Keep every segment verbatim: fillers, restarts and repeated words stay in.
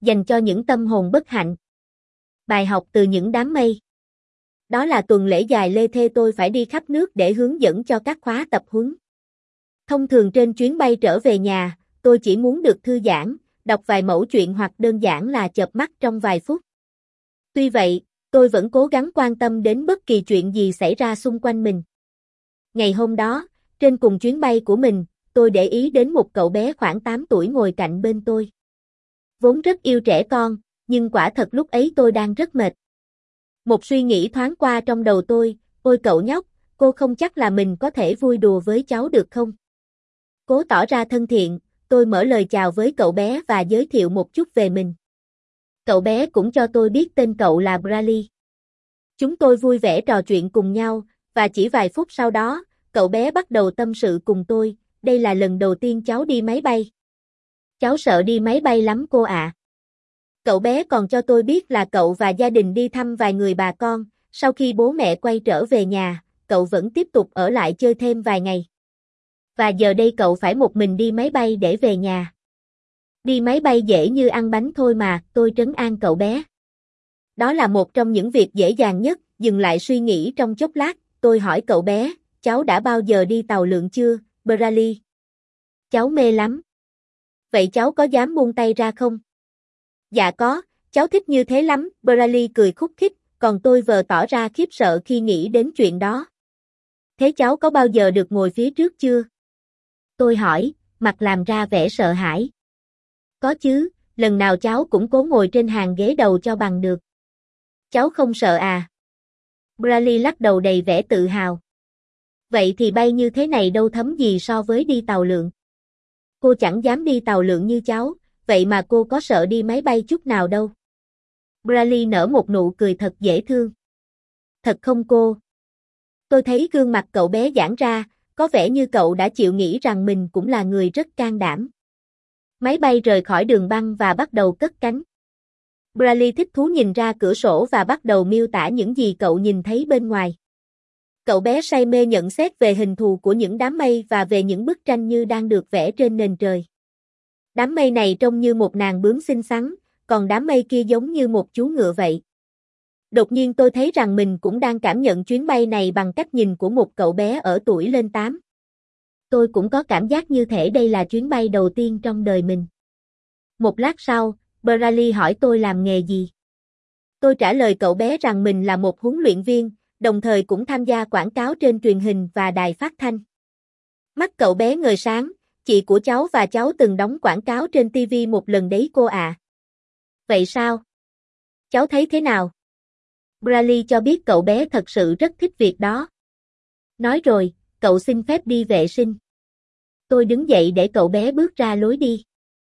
Dành cho những tâm hồn bất hạnh. Bài học từ những đám mây. Đó là tuần lễ dài lê thê tôi phải đi khắp nước để hướng dẫn cho các khóa tập huấn. Thông thường trên chuyến bay trở về nhà, tôi chỉ muốn được thư giãn, đọc vài mẩu chuyện hoặc đơn giản là chợp mắt trong vài phút. Tuy vậy, tôi vẫn cố gắng quan tâm đến bất kỳ chuyện gì xảy ra xung quanh mình. Ngày hôm đó, trên cùng chuyến bay của mình, tôi để ý đến một cậu bé khoảng tám tuổi ngồi cạnh bên tôi. Vốn rất yêu trẻ con, nhưng quả thật lúc ấy tôi đang rất mệt. Một suy nghĩ thoáng qua trong đầu tôi, ôi cậu nhóc, cô không chắc là mình có thể vui đùa với cháu được không? Cố tỏ ra thân thiện, tôi mở lời chào với cậu bé và giới thiệu một chút về mình. Cậu bé cũng cho tôi biết tên cậu là Bradley. Chúng tôi vui vẻ trò chuyện cùng nhau, và chỉ vài phút sau đó, cậu bé bắt đầu tâm sự cùng tôi, đây là lần đầu tiên cháu đi máy bay. Cháu sợ đi máy bay lắm cô ạ. Cậu bé còn cho tôi biết là cậu và gia đình đi thăm vài người bà con, sau khi bố mẹ quay trở về nhà, cậu vẫn tiếp tục ở lại chơi thêm vài ngày. Và giờ đây cậu phải một mình đi máy bay để về nhà. Đi máy bay dễ như ăn bánh thôi mà, tôi trấn an cậu bé. Đó là một trong những việc dễ dàng nhất, dừng lại suy nghĩ trong chốc lát, tôi hỏi cậu bé, cháu đã bao giờ đi tàu lượn chưa, Bradley? Cháu mê lắm. Vậy cháu có dám buông tay ra không? Dạ có, cháu thích như thế lắm, Bradley cười khúc khích, còn tôi vờ tỏ ra khiếp sợ khi nghĩ đến chuyện đó. Thế cháu có bao giờ được ngồi phía trước chưa? Tôi hỏi, mặt làm ra vẻ sợ hãi. Có chứ, lần nào cháu cũng cố ngồi trên hàng ghế đầu cho bằng được. Cháu không sợ à? Bradley lắc đầu đầy vẻ tự hào. Vậy thì bay như thế này đâu thấm gì so với đi tàu lượn. Cô chẳng dám đi tàu lượn như cháu, vậy mà cô có sợ đi máy bay chút nào đâu. Bradley nở một nụ cười thật dễ thương. Thật không cô? Tôi thấy gương mặt cậu bé giãn ra, có vẻ như cậu đã chịu nghĩ rằng mình cũng là người rất can đảm. Máy bay rời khỏi đường băng và bắt đầu cất cánh. Bradley thích thú nhìn ra cửa sổ và bắt đầu miêu tả những gì cậu nhìn thấy bên ngoài. Cậu bé say mê nhận xét về hình thù của những đám mây và về những bức tranh như đang được vẽ trên nền trời. Đám mây này trông như một nàng bướm xinh xắn, còn đám mây kia giống như một chú ngựa vậy. Đột nhiên tôi thấy rằng mình cũng đang cảm nhận chuyến bay này bằng cách nhìn của một cậu bé ở tuổi lên tám. Tôi cũng có cảm giác như thể đây là chuyến bay đầu tiên trong đời mình. Một lát sau, Bradley hỏi tôi làm nghề gì. Tôi trả lời cậu bé rằng mình là một huấn luyện viên, đồng thời cũng tham gia quảng cáo trên truyền hình và đài phát thanh. Mắt cậu bé ngời sáng, chị của cháu và cháu từng đóng quảng cáo trên ti vi một lần đấy cô ạ. À. Vậy sao? Cháu thấy thế nào? Bradley cho biết cậu bé thật sự rất thích việc đó. Nói rồi, cậu xin phép đi vệ sinh. Tôi đứng dậy để cậu bé bước ra lối đi.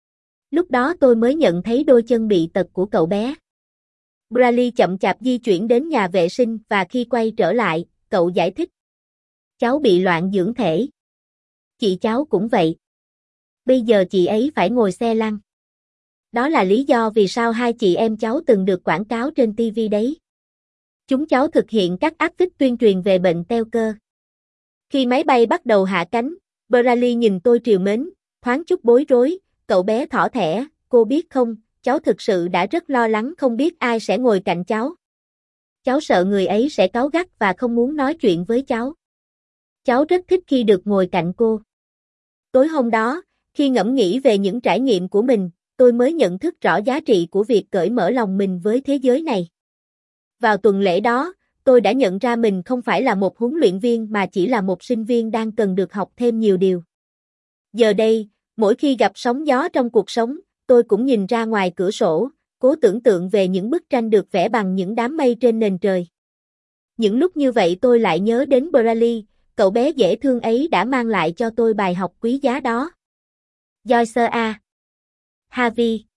Lúc đó tôi mới nhận thấy đôi chân bị tật của cậu bé. Bradley chậm chạp di chuyển đến nhà vệ sinh và khi quay trở lại, cậu giải thích. Cháu bị loạn dưỡng thể. Chị cháu cũng vậy. Bây giờ chị ấy phải ngồi xe lăn. Đó là lý do vì sao hai chị em cháu từng được quảng cáo trên ti vi đấy. Chúng cháu thực hiện các áp phích tuyên truyền về bệnh teo cơ. Khi máy bay bắt đầu hạ cánh, Bradley nhìn tôi trìu mến, thoáng chút bối rối, cậu bé thỏ thẻ, cô biết không, cháu thực sự đã rất lo lắng không biết ai sẽ ngồi cạnh cháu. Cháu sợ người ấy sẽ cáu gắt và không muốn nói chuyện với cháu. Cháu rất thích khi được ngồi cạnh cô. Tối hôm đó, khi ngẫm nghĩ về những trải nghiệm của mình, tôi mới nhận thức rõ giá trị của việc cởi mở lòng mình với thế giới này. Vào tuần lễ đó, tôi đã nhận ra mình không phải là một huấn luyện viên mà chỉ là một sinh viên đang cần được học thêm nhiều điều. Giờ đây, mỗi khi gặp sóng gió trong cuộc sống, tôi cũng nhìn ra ngoài cửa sổ, cố tưởng tượng về những bức tranh được vẽ bằng những đám mây trên nền trời. Những lúc như vậy tôi lại nhớ đến Bradley, cậu bé dễ thương ấy đã mang lại cho tôi bài học quý giá đó. Joyce A. Harvey